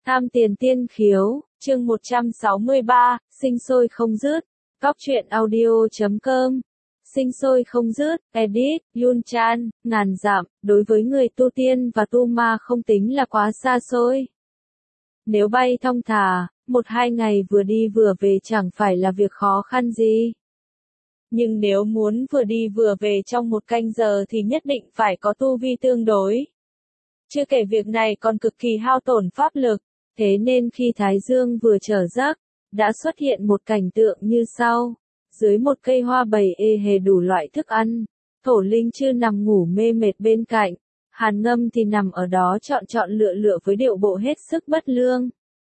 Tham tiền tiên khiếu, chương 163, sinh sôi không dứt. Góc truyện audio.com. Sinh sôi không dứt, edit, Yun Chan, ngàn dặm, đối với người tu tiên và tu ma không tính là quá xa xôi. Nếu bay thong thả, 1-2 ngày vừa đi vừa về chẳng phải là việc khó khăn gì. Nhưng nếu muốn vừa đi vừa về trong 1 canh giờ thì nhất định phải có tu vi tương đối. Chưa kể việc này còn cực kỳ hao tổn pháp lực, thế nên khi Thái Dương vừa trở giấc, đã xuất hiện một cảnh tượng như sau. Dưới một cây hoa bày ê hề đủ loại thức ăn, Thổ Linh Chư nằm ngủ mê mệt bên cạnh, Hàn Ngâm thì nằm ở đó chọn lựa với điệu bộ hết sức bất lương.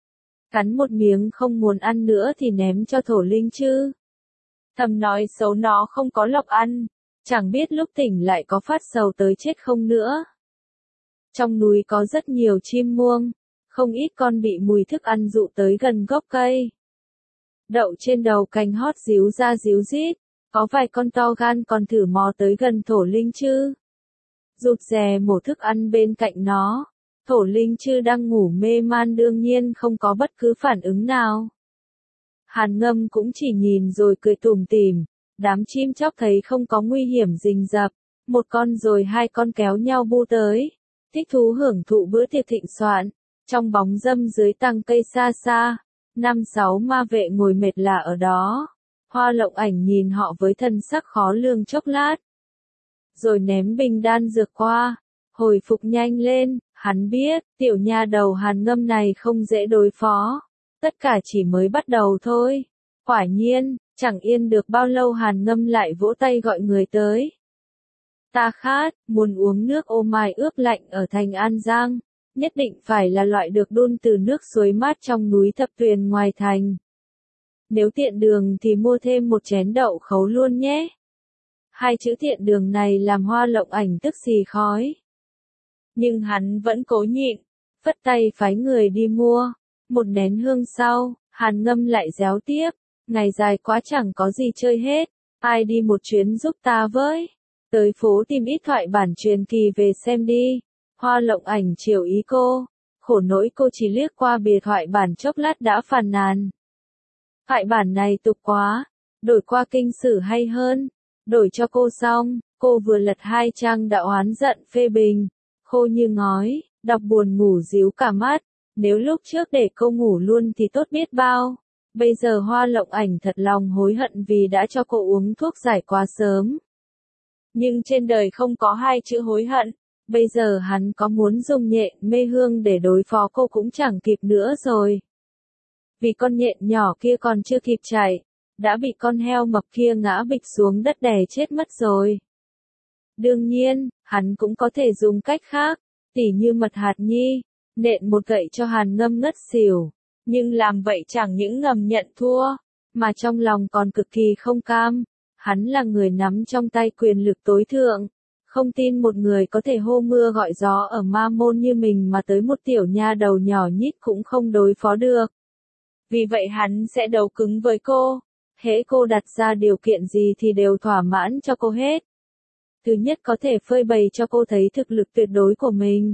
Cắn một miếng không muốn ăn nữa thì ném cho Thổ Linh Chư. Thầm nói xấu nó không có lộc ăn, chẳng biết lúc tỉnh lại có phát sầu tới chết không nữa. Trong núi có rất nhiều chim muông, không ít con bị mùi thức ăn dụ tới gần gốc cây. Đậu trên đầu cành hót ríu ra ríu rít, có vài con to gan còn thử mò tới gần Thổ Linh Chư. Rụt rè mổ thức ăn bên cạnh nó, Thổ Linh Chư đang ngủ mê man đương nhiên không có bất cứ phản ứng nào. Hàn Ngâm cũng chỉ nhìn rồi cười tủm tỉm, đám chim chóc thấy không có nguy hiểm rình rập, một con rồi 2 con kéo nhau bu tới, thích thú hưởng thụ bữa tiệc thịnh soạn, trong bóng râm dưới tàng cây xa xa. 5-6 ma vệ ngồi mệt lả ở đó. Hoa Lộng Ảnh nhìn họ với thân sắc khó lường chốc lát. Rồi ném bình đan dược qua. Hồi phục nhanh lên, hắn biết, tiểu nha đầu Hàn Ngâm này không dễ đối phó. Tất cả chỉ mới bắt đầu thôi. Quả nhiên, chẳng yên được bao lâu Hàn Ngâm lại vỗ tay gọi người tới. Ta khát, muốn uống nước ô mai ướp lạnh ở thành An Giang. Nhất định phải là loại được đun từ nước suối mát trong núi Thập Tuyền ngoài thành. Nếu tiện đường thì mua thêm 1 chén đậu khấu luôn nhé. 2 chữ tiện đường này làm Hoa Lộng Ảnh tức xì khói. Nhưng hắn vẫn cố nhịn, phất tay phái người đi mua. 1 nén hương sau, Hàn Ngâm lại réo tiếp, ngày dài quá chẳng có gì chơi hết, ai đi một chuyến giúp ta với. Tới phố tìm ít thoại bản truyền kỳ về xem đi. Hoa Lộng Ảnh chiều ý cô, khổ nỗi cô chỉ liếc qua bìa thoại bản chốc lát đã phàn nàn. Thoại bản này tục quá, đổi qua kinh sử hay hơn, đổi cho cô xong, cô vừa lật 2 trang đã oán giận phê bình, khô như ngói, đọc buồn ngủ ríu cả mắt, nếu lúc trước để cô ngủ luôn thì tốt biết bao, bây giờ Hoa Lộng Ảnh thật lòng hối hận vì đã cho cô uống thuốc giải quá sớm. Nhưng trên đời không có 2 chữ hối hận. Bây giờ hắn có muốn dùng nhện mê hương để đối phó cô cũng chẳng kịp nữa rồi. Vì con nhện nhỏ kia còn chưa kịp chạy, đã bị con heo mập kia ngã bịch xuống đất đè chết mất rồi. Đương nhiên, hắn cũng có thể dùng cách khác, tỉ như mật hạt nhi, nện một gậy cho Hàn Ngâm ngất xỉu. Nhưng làm vậy chẳng những ngầm nhận thua, mà trong lòng còn cực kỳ không cam. Hắn là người nắm trong tay quyền lực tối thượng. Không tin một người có thể hô mưa gọi gió ở ma môn như mình mà tới một tiểu nha đầu nhỏ nhít cũng không đối phó được. Vì vậy hắn sẽ đấu cứng với cô. Hễ cô đặt ra điều kiện gì thì đều thỏa mãn cho cô hết. Thứ nhất có thể phơi bày cho cô thấy thực lực tuyệt đối của mình.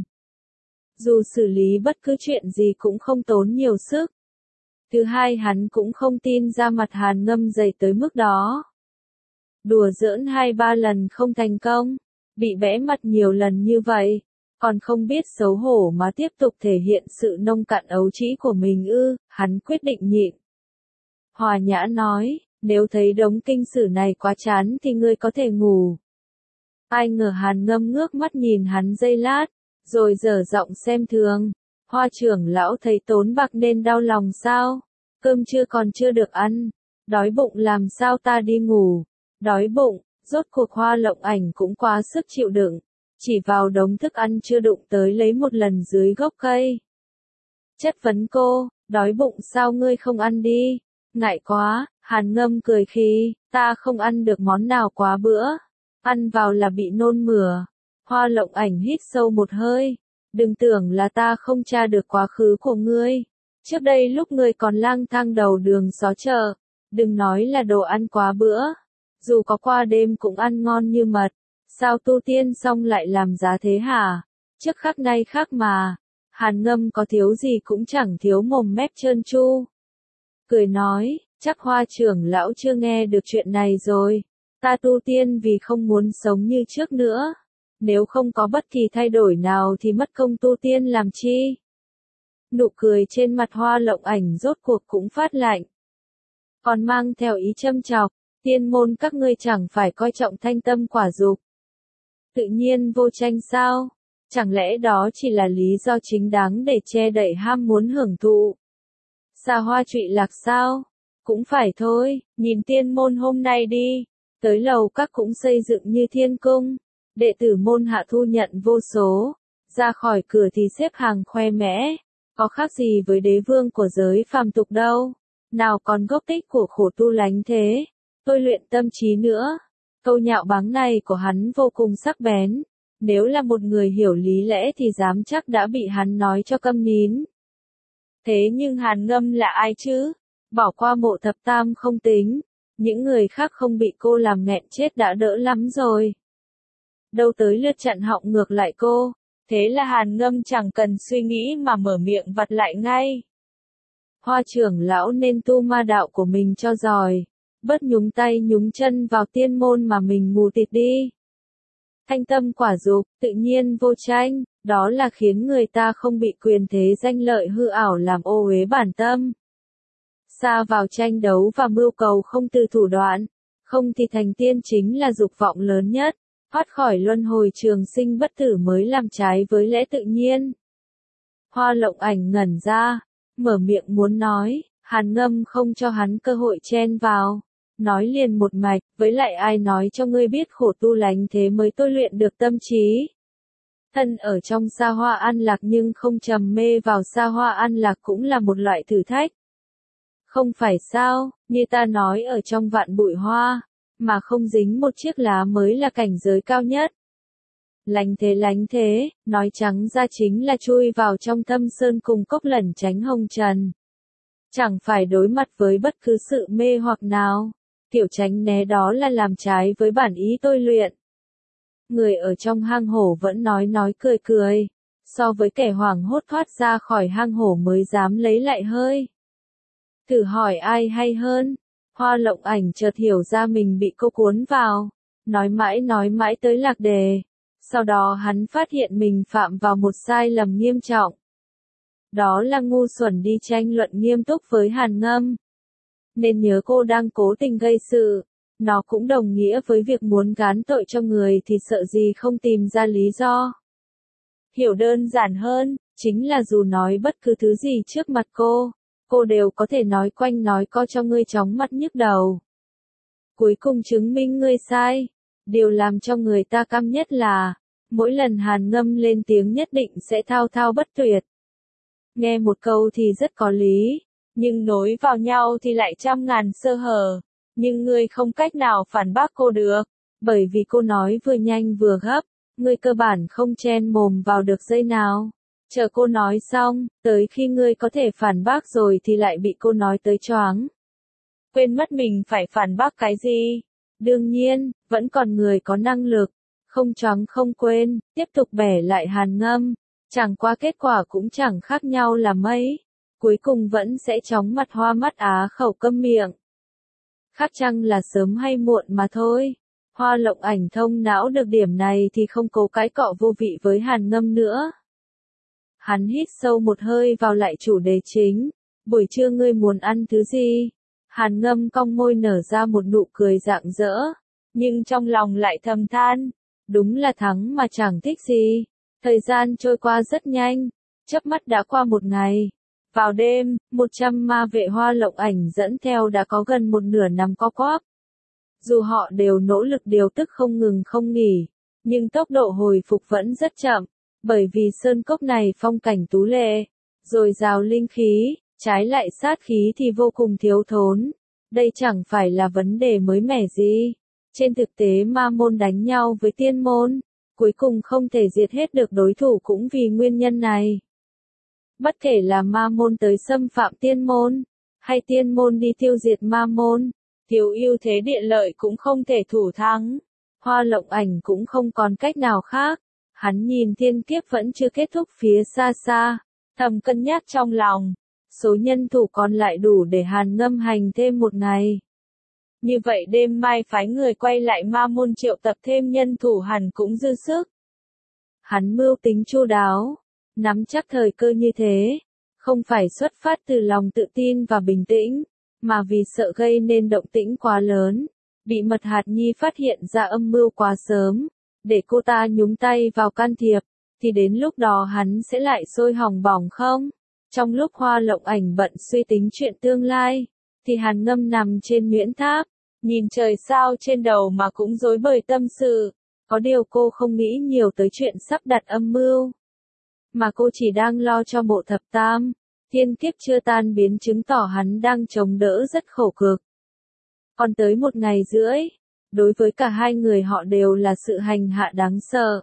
Dù xử lý bất cứ chuyện gì cũng không tốn nhiều sức. Thứ hai hắn cũng không tin ra mặt Hàn Ngâm dày tới mức đó. Đùa giỡn 2-3 lần không thành công. Bị bẽ mặt nhiều lần như vậy, còn không biết xấu hổ mà tiếp tục thể hiện sự nông cạn ấu trĩ của mình ư, hắn quyết định nhịn. Hòa Nhã nói, nếu thấy đống kinh sử này quá chán thì ngươi có thể ngủ. Ai ngờ Hàn Ngâm ngước mắt nhìn hắn giây lát, rồi dở giọng xem thường. Hoa trưởng lão thấy tốn bạc nên đau lòng sao? Cơm trưa còn chưa được ăn, đói bụng làm sao ta đi ngủ? Đói bụng. Rốt cuộc Hoa Lộng Ảnh cũng quá sức chịu đựng, chỉ vào đống thức ăn chưa đụng tới lấy một lần dưới gốc cây. Chất vấn cô, đói bụng sao ngươi không ăn đi? Ngại quá, Hàn Ngâm cười khi, ta không ăn được món nào quá bữa. Ăn vào là bị nôn mửa. Hoa Lộng Ảnh hít sâu một hơi. Đừng tưởng là ta không tra được quá khứ của ngươi. Trước đây lúc ngươi còn lang thang đầu đường xó chợ, đừng nói là đồ ăn quá bữa. Dù có qua đêm cũng ăn ngon như mật, sao tu tiên xong lại làm giá thế hả? Trước khác nay khác mà, Hàn Ngâm có thiếu gì cũng chẳng thiếu mồm mép trơn tru. Cười nói, chắc Hoa trưởng lão chưa nghe được chuyện này rồi. Ta tu tiên vì không muốn sống như trước nữa. Nếu không có bất kỳ thay đổi nào thì mất công tu tiên làm chi. Nụ cười trên mặt Hoa Lộng Ảnh rốt cuộc cũng phát lạnh. Còn mang theo ý châm chọc, tiên môn các ngươi chẳng phải coi trọng thanh tâm quả dục. Tự nhiên vô tranh sao? Chẳng lẽ đó chỉ là lý do chính đáng để che đậy ham muốn hưởng thụ? Xa hoa trụy lạc sao? Cũng phải thôi, nhìn tiên môn hôm nay đi. Tới lầu các cũng xây dựng như thiên cung. Đệ tử môn hạ thu nhận vô số. Ra khỏi cửa thì xếp hàng khoe mẽ. Có khác gì với đế vương của giới phàm tục đâu. Nào còn gốc tích của khổ tu lánh thế. Tôi luyện tâm trí nữa. Câu nhạo báng này của hắn vô cùng sắc bén. Nếu là một người hiểu lý lẽ thì dám chắc đã bị hắn nói cho câm nín. Thế nhưng Hàn Ngâm là ai chứ? Bỏ qua Mộ Thập Tam không tính. Những người khác không bị cô làm nghẹn chết đã đỡ lắm rồi. Đâu tới lượt chặn họng ngược lại cô. Thế là Hàn Ngâm chẳng cần suy nghĩ mà mở miệng vặt lại ngay. Hoa trưởng lão nên tu ma đạo của mình cho giỏi. Bớt nhúng tay nhúng chân vào tiên môn mà mình mù tịt đi. Thanh tâm quả dục, tự nhiên vô tranh, đó là khiến người ta không bị quyền thế danh lợi hư ảo làm ô uế bản tâm. Xa vào tranh đấu và mưu cầu không từ thủ đoạn, không thì thành tiên chính là dục vọng lớn nhất, thoát khỏi luân hồi trường sinh bất tử mới làm trái với lẽ tự nhiên. Hoa Lộng Ảnh ngẩn ra, mở miệng muốn nói, Hàn Ngâm không cho hắn cơ hội chen vào. Nói liền một mạch, với lại ai nói cho ngươi biết khổ tu lánh thế mới tôi luyện được tâm trí. Thân ở trong xa hoa an lạc nhưng không trầm mê vào xa hoa an lạc cũng là một loại thử thách. Không phải sao, như ta nói ở trong vạn bụi hoa, mà không dính một chiếc lá mới là cảnh giới cao nhất. Lánh thế, nói trắng ra chính là chui vào trong thâm sơn cùng cốc lẩn tránh hồng trần. Chẳng phải đối mặt với bất cứ sự mê hoặc nào. Kiểu tránh né đó là làm trái với bản ý tôi luyện. Người ở trong hang hổ vẫn nói cười. So với kẻ hoảng hốt thoát ra khỏi hang hổ mới dám lấy lại hơi. Thử hỏi ai hay hơn. Hoa Lộng Ảnh chợt hiểu ra mình bị cô cuốn vào. Nói mãi tới lạc đề. Sau đó hắn phát hiện mình phạm vào một sai lầm nghiêm trọng. Đó là ngu xuẩn đi tranh luận nghiêm túc với Hàn Ngâm. Nên nhớ cô đang cố tình gây sự, nó cũng đồng nghĩa với việc muốn gán tội cho người thì sợ gì không tìm ra lý do. Hiểu đơn giản hơn, chính là dù nói bất cứ thứ gì trước mặt cô đều có thể nói quanh nói co cho ngươi chóng mặt nhức đầu. Cuối cùng chứng minh ngươi sai. Điều làm cho người ta căm nhất là, mỗi lần Hàn Ngâm lên tiếng nhất định sẽ thao thao bất tuyệt. Nghe một câu thì rất có lý. Nhưng nối vào nhau thì lại trăm ngàn sơ hở. Nhưng ngươi không cách nào phản bác cô được. Bởi vì cô nói vừa nhanh vừa gấp. Ngươi cơ bản không chen mồm vào được giây nào. Chờ cô nói xong, tới khi ngươi có thể phản bác rồi thì lại bị cô nói tới choáng. Quên mất mình phải phản bác cái gì. Đương nhiên, vẫn còn người có năng lực. Không choáng không quên, tiếp tục bẻ lại Hàn Ngâm. Chẳng qua kết quả cũng chẳng khác nhau là mấy. Cuối cùng vẫn sẽ chóng mặt hoa mắt á khẩu câm miệng. Khác chăng là sớm hay muộn mà thôi. Hoa Lộng Ảnh thông não được điểm này thì không cố cãi cọ vô vị với Hàn Ngâm nữa. Hắn hít sâu một hơi vào lại chủ đề chính. Buổi trưa ngươi muốn ăn thứ gì? Hàn Ngâm cong môi nở ra một nụ cười rạng rỡ. Nhưng trong lòng lại thầm than. Đúng là thắng mà chẳng thích gì. Thời gian trôi qua rất nhanh. Chớp mắt đã qua một ngày. Vào đêm, 100 ma vệ Hoa Lộng Ảnh dẫn theo đã có gần một nửa nằm co quắp. Dù họ đều nỗ lực điều tức không ngừng không nghỉ, nhưng tốc độ hồi phục vẫn rất chậm, bởi vì sơn cốc này phong cảnh tú lệ, dồi dào linh khí, trái lại sát khí thì vô cùng thiếu thốn. Đây chẳng phải là vấn đề mới mẻ gì. Trên thực tế ma môn đánh nhau với tiên môn, cuối cùng không thể diệt hết được đối thủ cũng vì nguyên nhân này. Bất kể là ma môn tới xâm phạm tiên môn, hay tiên môn đi tiêu diệt ma môn, thiếu ưu thế địa lợi cũng không thể thủ thắng. Hoa Lộng Ảnh cũng không còn cách nào khác. Hắn nhìn thiên kiếp vẫn chưa kết thúc phía xa xa, Thầm cân nhắc trong lòng, số nhân thủ còn lại đủ để Hàn Ngâm hành thêm một ngày. Như vậy đêm mai phái người quay lại Ma Môn triệu tập thêm nhân thủ hẳn cũng dư sức. Hắn mưu tính chu đáo, nắm chắc thời cơ như thế, không phải xuất phát từ lòng tự tin và bình tĩnh, mà vì sợ gây nên động tĩnh quá lớn, bị Mật Hạt Nhi phát hiện ra âm mưu quá sớm, để cô ta nhúng tay vào can thiệp, thì đến lúc đó hắn sẽ lại sôi hỏng bỏng không? Trong lúc Hoa Lộng Ảnh bận suy tính chuyện tương lai, thì Hàn Ngâm nằm trên Nguyễn Tháp, nhìn trời sao trên đầu mà cũng rối bời tâm sự. Có điều cô không nghĩ nhiều tới chuyện sắp đặt âm mưu, mà cô chỉ đang lo cho Mộ Thập Tam. Thiên kiếp chưa tan biến chứng tỏ hắn đang chống đỡ rất khổ cực. Còn tới một ngày rưỡi, đối với cả hai người họ đều là sự hành hạ đáng sợ.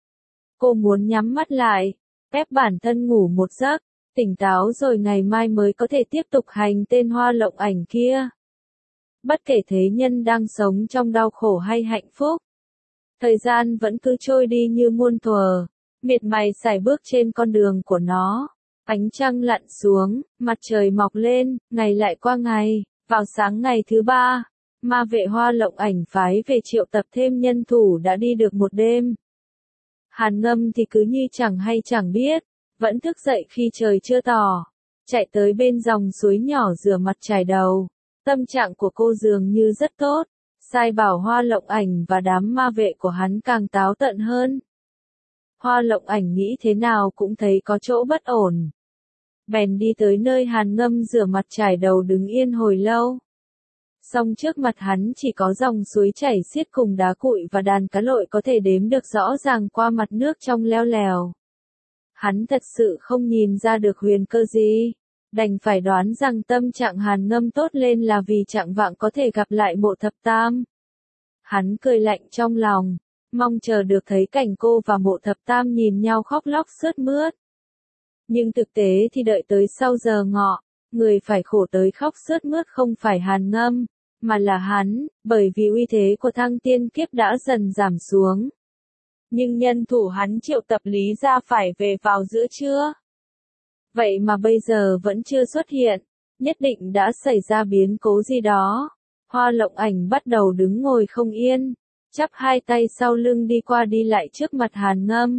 Cô muốn nhắm mắt lại, ép bản thân ngủ một giấc, tỉnh táo rồi ngày mai mới có thể tiếp tục hành tên Hoa Lộng Ảnh kia. Bất kể thế nhân đang sống trong đau khổ hay hạnh phúc, thời gian vẫn cứ trôi đi như muôn thuở, miệt mài sải bước trên con đường của nó. Ánh trăng lặn xuống, mặt trời mọc lên, ngày lại qua ngày. Vào sáng ngày thứ ba, ma vệ Hoa Lộng Ảnh phái về triệu tập thêm nhân thủ đã đi được một đêm. Hàn Ngâm thì cứ như chẳng hay chẳng biết, vẫn thức dậy khi trời chưa tỏ, chạy tới bên dòng suối nhỏ rửa mặt chải đầu. Tâm trạng của cô dường như rất tốt, sai bảo Hoa Lộng Ảnh và đám ma vệ của hắn càng táo tận hơn. Hoa Lộng Ảnh nghĩ thế nào cũng thấy có chỗ bất ổn. Bèn đi tới nơi Hàn Ngâm rửa mặt chải đầu đứng yên hồi lâu. Song trước mặt hắn chỉ có dòng suối chảy xiết cùng đá cuội và đàn cá lội có thể đếm được rõ ràng qua mặt nước trong leo lèo. Hắn thật sự không nhìn ra được huyền cơ gì, đành phải đoán rằng tâm trạng Hàn Ngâm tốt lên là vì trạng vạng có thể gặp lại Mộ Thập Tam. Hắn cười lạnh trong lòng, mong chờ được thấy cảnh cô và Mộ Thập Tam nhìn nhau khóc lóc sướt mướt. Nhưng thực tế thì đợi tới sau giờ ngọ, người phải khổ tới khóc sướt mướt không phải Hàn Ngâm, mà là hắn, bởi vì uy thế của Thăng Tiên Kiếp đã dần giảm xuống. Nhưng nhân thủ hắn triệu tập lý ra phải về vào giữa trưa. Vậy mà bây giờ vẫn chưa xuất hiện, nhất định đã xảy ra biến cố gì đó. Hoa Lộng Ảnh bắt đầu đứng ngồi không yên, chắp hai tay sau lưng đi qua đi lại trước mặt Hàn Ngâm.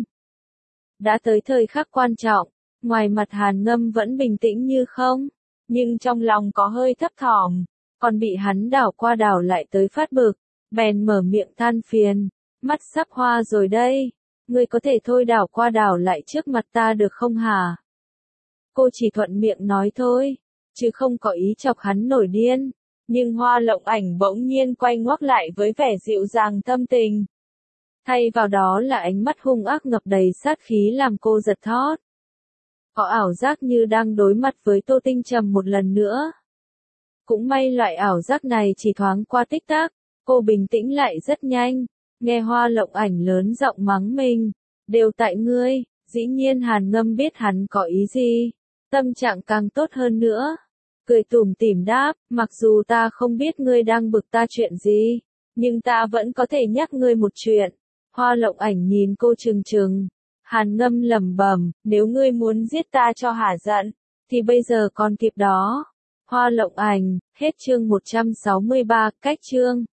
Đã tới thời khắc quan trọng, ngoài mặt Hàn Ngâm vẫn bình tĩnh như không, nhưng trong lòng có hơi thấp thỏm, còn bị hắn đảo qua đảo lại tới phát bực, bèn mở miệng than phiền, mắt sắp hoa rồi đây, ngươi có thể thôi đảo qua đảo lại trước mặt ta được không hả? Cô chỉ thuận miệng nói thôi, chứ không có ý chọc hắn nổi điên, nhưng Hoa Lộng Ảnh bỗng nhiên quay ngoắt lại với vẻ dịu dàng thâm tình. Thay vào đó là ánh mắt hung ác ngập đầy sát khí làm cô giật thót. Có ảo giác như đang đối mặt với Tô Tinh Trầm một lần nữa. Cũng may loại ảo giác này chỉ thoáng qua tích tắc, cô bình tĩnh lại rất nhanh, nghe Hoa Lộng Ảnh lớn giọng mắng mình, đều tại ngươi. Dĩ nhiên Hàn Ngâm biết hắn có ý gì, tâm trạng càng tốt hơn nữa. Cười tủm tỉm đáp, mặc dù ta không biết ngươi đang bực ta chuyện gì, nhưng ta vẫn có thể nhắc ngươi một chuyện. Hoa Lộng Ảnh nhìn cô trừng trừng. Hàn Ngâm lẩm bẩm, nếu ngươi muốn giết ta cho hả giận, thì bây giờ còn kịp đó. Hoa Lộng Ảnh, hết chương 163, cách chương.